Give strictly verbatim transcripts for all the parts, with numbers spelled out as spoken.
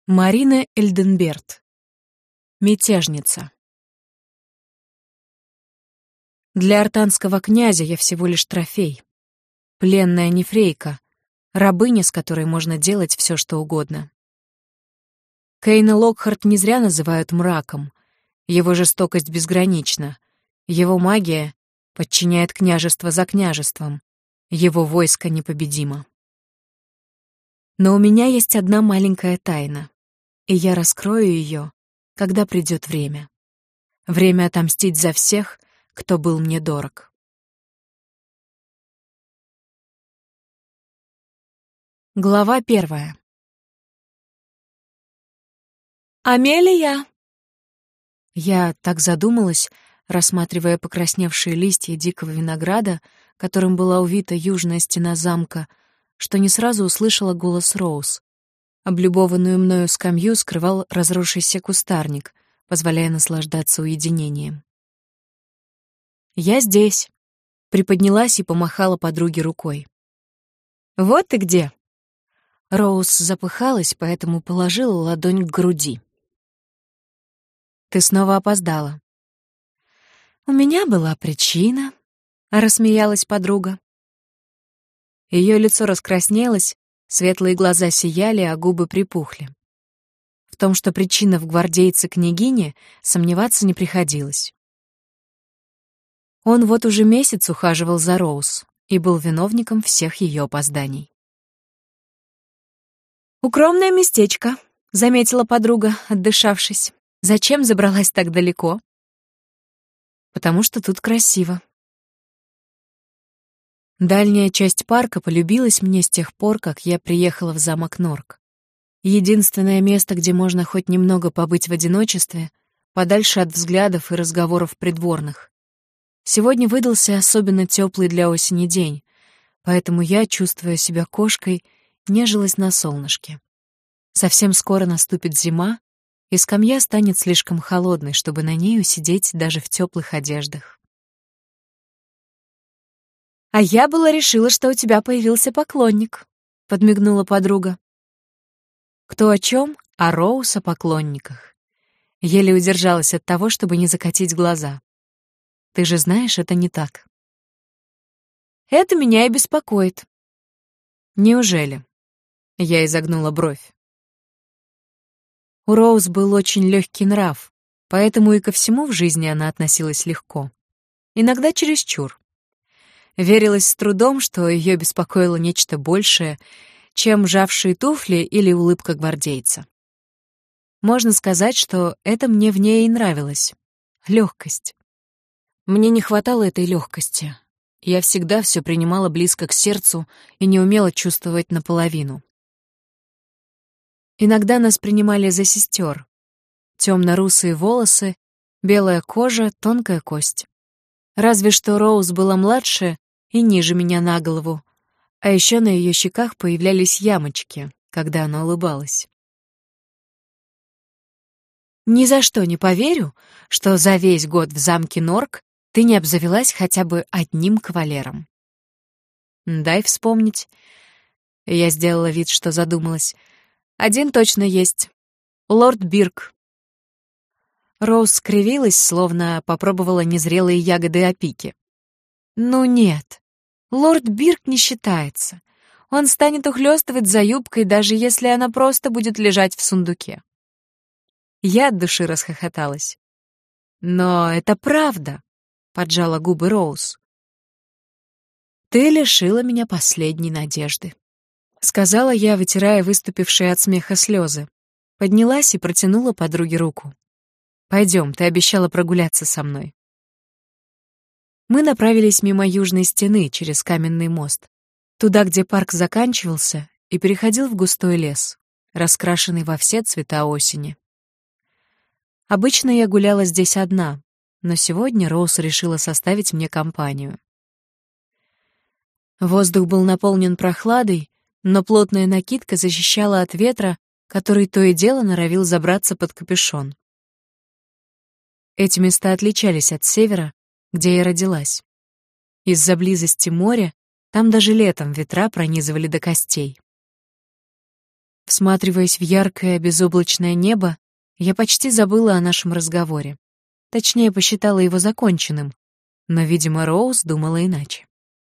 Марина Эльденберт. Мятежница. Для артанского князя я всего лишь трофей. Пленная нефрейка, рабыня, с которой можно делать все, что угодно. Кейна Локхарт не зря называют мраком. Его жестокость безгранична. Его магия подчиняет княжество за княжеством. Его войско непобедимо. Но у меня есть одна маленькая тайна, и я раскрою ее, когда придет время. Время отомстить за всех, кто был мне дорог. Глава первая. «Амелия!» Я так задумалась, рассматривая покрасневшие листья дикого винограда, которым была увита южная стена замка, что не сразу услышала голос Роуз. Облюбованную мною скамью скрывал разросшийся кустарник, позволяя наслаждаться уединением. «Я здесь», — приподнялась и помахала подруге рукой. «Вот ты где!» Роуз запыхалась, поэтому положила ладонь к груди. «Ты снова опоздала». «У меня была причина», — рассмеялась подруга. Ее лицо раскраснелось, светлые глаза сияли, а губы припухли. В том, что причина в гвардейце-княгине, сомневаться не приходилось. Он вот уже месяц ухаживал за Роуз и был виновником всех ее опозданий. «Укромное местечко», — заметила подруга, отдышавшись. «Зачем забралась так далеко?» «Потому что тут красиво». Дальняя часть парка полюбилась мне с тех пор, как я приехала в замок Норк. Единственное место, где можно хоть немного побыть в одиночестве, подальше от взглядов и разговоров придворных. Сегодня выдался особенно теплый для осени день, поэтому я, чувствуя себя кошкой, нежилась на солнышке. Совсем скоро наступит зима, и скамья станет слишком холодной, чтобы на ней усидеть даже в теплых одеждах. «А я была решила, что у тебя появился поклонник», — подмигнула подруга. Кто о чем, а Роуз о поклонниках. Еле удержалась от того, чтобы не закатить глаза. Ты же знаешь, это не так. Это меня и беспокоит. Неужели? Я изогнула бровь. У Роуз был очень легкий нрав, поэтому и ко всему в жизни она относилась легко. Иногда чересчур. Верилось с трудом, что ее беспокоило нечто большее, чем жавшие туфли или улыбка гвардейца. Можно сказать, что это мне в ней и нравилось. Легкость. Мне не хватало этой легкости. Я всегда все принимала близко к сердцу и не умела чувствовать наполовину. Иногда нас принимали за сестер. Темно-русые волосы, белая кожа, тонкая кость. Разве что Роуз была младше и ниже меня на голову, а еще на ее щеках появлялись ямочки, когда она улыбалась. Ни за что не поверю, что за весь год в замке Норк ты не обзавелась хотя бы одним кавалером. Дай вспомнить. Я сделала вид, что задумалась. Один точно есть. Лорд Бирк. Роуз скривилась, словно попробовала незрелые ягоды опики. Ну нет, лорд Бирк не считается. Он станет ухлёстывать за юбкой, даже если она просто будет лежать в сундуке. Я от души расхохоталась. Но это правда, поджала губы Роуз. Ты лишила меня последней надежды, сказала я, вытирая выступившие от смеха слезы. Поднялась и протянула подруге руку. Пойдем, ты обещала прогуляться со мной. Мы направились мимо южной стены через каменный мост, туда, где парк заканчивался и переходил в густой лес, раскрашенный во все цвета осени. Обычно я гуляла здесь одна, но сегодня Роуз решила составить мне компанию. Воздух был наполнен прохладой, но плотная накидка защищала от ветра, который то и дело норовил забраться под капюшон. Эти места отличались от севера, где я родилась. Из-за близости моря там даже летом ветра пронизывали до костей. Всматриваясь в яркое безоблачное небо, я почти забыла о нашем разговоре. Точнее, посчитала его законченным, но, видимо, Роуз думала иначе.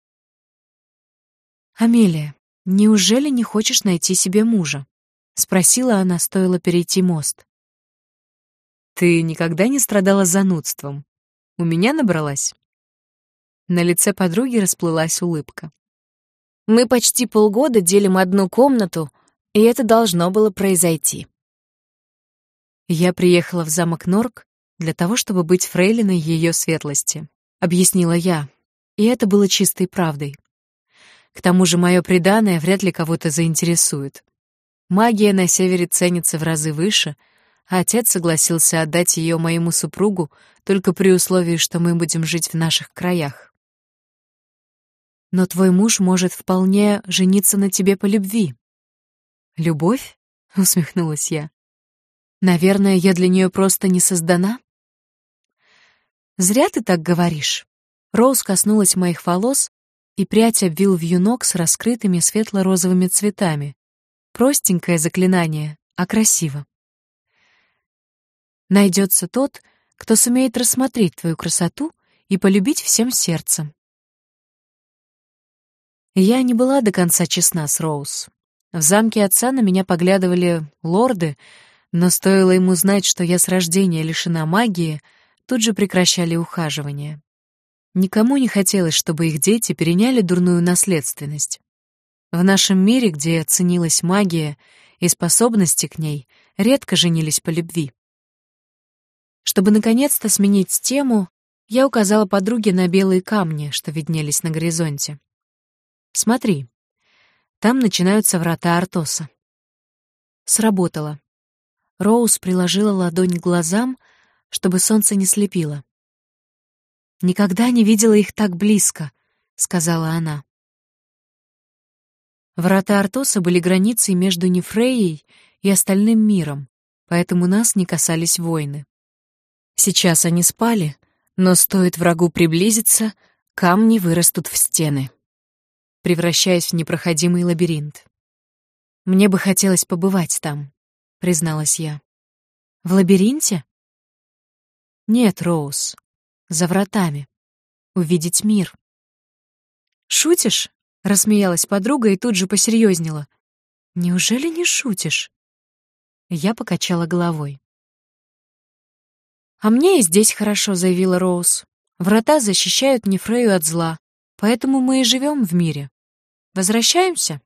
«Амелия, неужели не хочешь найти себе мужа?» — спросила она, стоило перейти мост. «Ты никогда не страдала занудством? У меня набралась?» На лице подруги расплылась улыбка. «Мы почти полгода делим одну комнату, и это должно было произойти». «Я приехала в замок Норк для того, чтобы быть фрейлиной ее светлости», — объяснила я, и это было чистой правдой. К тому же мое приданое вряд ли кого-то заинтересует. Магия на севере ценится в разы выше, а отец согласился отдать ее моему супругу только при условии, что мы будем жить в наших краях. «Но твой муж может вполне жениться на тебе по любви». «Любовь?» — усмехнулась я. «Наверное, я для нее просто не создана?» «Зря ты так говоришь». Роуз коснулась моих волос, и прядь обвил вьюнок с раскрытыми светло-розовыми цветами. Простенькое заклинание, а красиво. Найдется тот, кто сумеет рассмотреть твою красоту и полюбить всем сердцем. Я не была до конца честна с Роуз. В замке отца на меня поглядывали лорды, но стоило ему знать, что я с рождения лишена магии, тут же прекращали ухаживание. Никому не хотелось, чтобы их дети переняли дурную наследственность. В нашем мире, где ценилась магия и способности к ней, редко женились по любви. Чтобы наконец-то сменить тему, я указала подруге на белые камни, что виднелись на горизонте. «Смотри, там начинаются врата Артоса». Сработало. Роуз приложила ладонь к глазам, чтобы солнце не слепило. «Никогда не видела их так близко», — сказала она. Врата Артоса были границей между Нефреей и остальным миром, поэтому нас не касались войны. Сейчас они спали, но стоит врагу приблизиться, камни вырастут в стены, превращаясь в непроходимый лабиринт. «Мне бы хотелось побывать там», — призналась я. «В лабиринте?» «Нет, Роуз. За вратами. Увидеть мир». «Шутишь?» — рассмеялась подруга и тут же посерьезнела. «Неужели не шутишь?» Я покачала головой. «А мне и здесь хорошо», — заявила Роуз. «Врата защищают Нефрею от зла, поэтому мы и живем в мире. Возвращаемся?»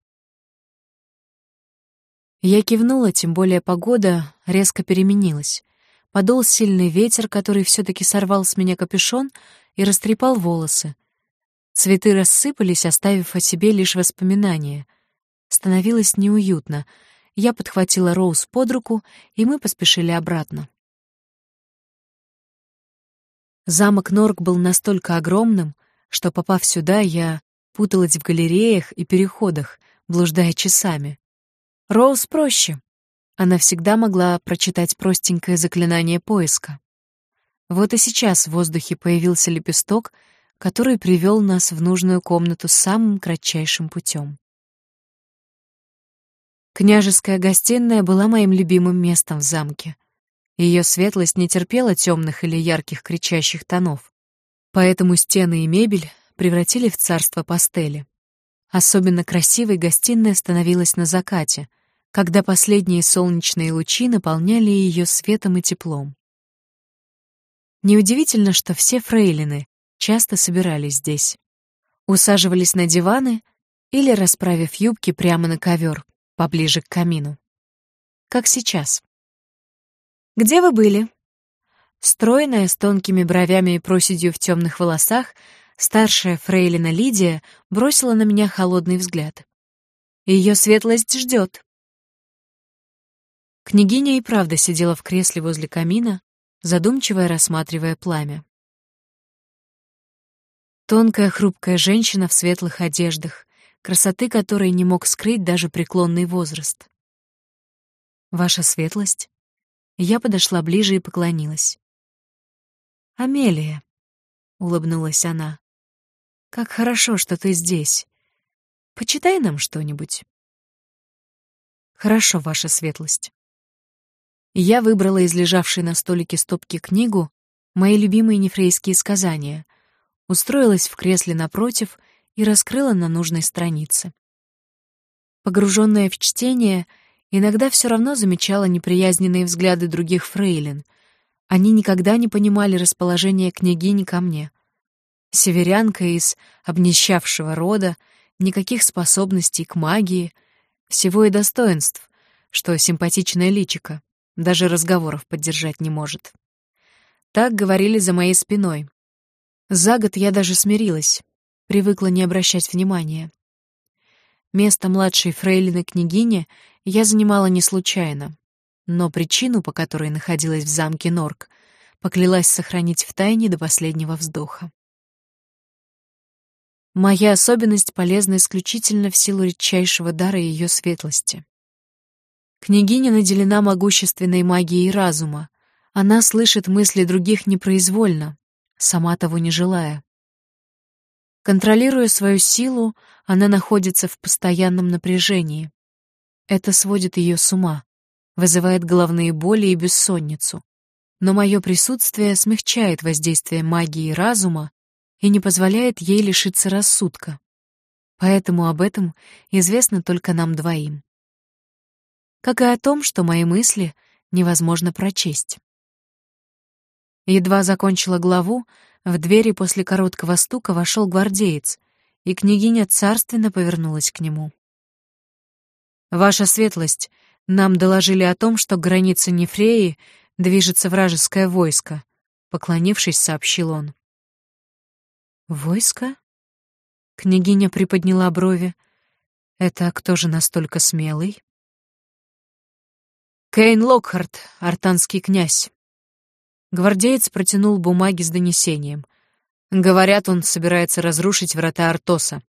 Я кивнула, тем более погода резко переменилась. Подул сильный ветер, который все-таки сорвал с меня капюшон и растрепал волосы. Цветы рассыпались, оставив о себе лишь воспоминания. Становилось неуютно. Я подхватила Роуз под руку, и мы поспешили обратно. Замок Норк был настолько огромным, что, попав сюда, я путалась в галереях и переходах, блуждая часами. Роуз проще. Она всегда могла прочитать простенькое заклинание поиска. Вот и сейчас в воздухе появился лепесток, который привел нас в нужную комнату самым кратчайшим путем. Княжеская гостиная была моим любимым местом в замке. Ее светлость не терпела темных или ярких кричащих тонов, поэтому стены и мебель превратили в царство пастели. Особенно красивой гостиная становилась на закате, когда последние солнечные лучи наполняли ее светом и теплом. Неудивительно, что все фрейлины часто собирались здесь. Усаживались на диваны или, расправив юбки прямо на ковер, поближе к камину. Как сейчас. «Где вы были?» Стройная, с тонкими бровями и проседью в темных волосах, старшая фрейлина Лидия бросила на меня холодный взгляд. Ее светлость ждет. Княгиня и правда сидела в кресле возле камина, задумчиво рассматривая пламя. Тонкая, хрупкая женщина в светлых одеждах, красоты которой не мог скрыть даже преклонный возраст. «Ваша светлость?» Я подошла ближе и поклонилась. «Амелия», — улыбнулась она, — «как хорошо, что ты здесь. Почитай нам что-нибудь». «Хорошо, ваша светлость». Я выбрала из лежавшей на столике стопки книгу «Мои любимые нефрейские сказания», устроилась в кресле напротив и раскрыла на нужной странице. Погруженная в чтение, иногда все равно замечала неприязненные взгляды других фрейлин. Они никогда не понимали расположение княгини ко мне. Северянка из обнищавшего рода, никаких способностей к магии, всего и достоинств, что симпатичное личико, даже разговоров поддержать не может. Так говорили за моей спиной. За год я даже смирилась, привыкла не обращать внимания. Место младшей фрейлины княгини я занимала не случайно, но причину, по которой находилась в замке Норк, поклялась сохранить в тайне до последнего вздоха. Моя особенность полезна исключительно в силу редчайшего дара ее светлости. Княгиня наделена могущественной магией разума. Она слышит мысли других непроизвольно, сама того не желая. Контролируя свою силу, она находится в постоянном напряжении. Это сводит ее с ума, вызывает головные боли и бессонницу. Но мое присутствие смягчает воздействие магии разума и не позволяет ей лишиться рассудка. Поэтому об этом известно только нам двоим. Как и о том, что мои мысли невозможно прочесть. Едва закончила главу, в двери после короткого стука вошел гвардеец, и княгиня царственно повернулась к нему. «Ваша светлость, нам доложили о том, что к границе Нефреи движется вражеское войско», — поклонившись, сообщил он. «Войско?» — княгиня приподняла брови. «Это кто же настолько смелый?» «Кейн Локхарт, артанский князь». Гвардеец протянул бумаги с донесением. Говорят, он собирается разрушить врата Артоса.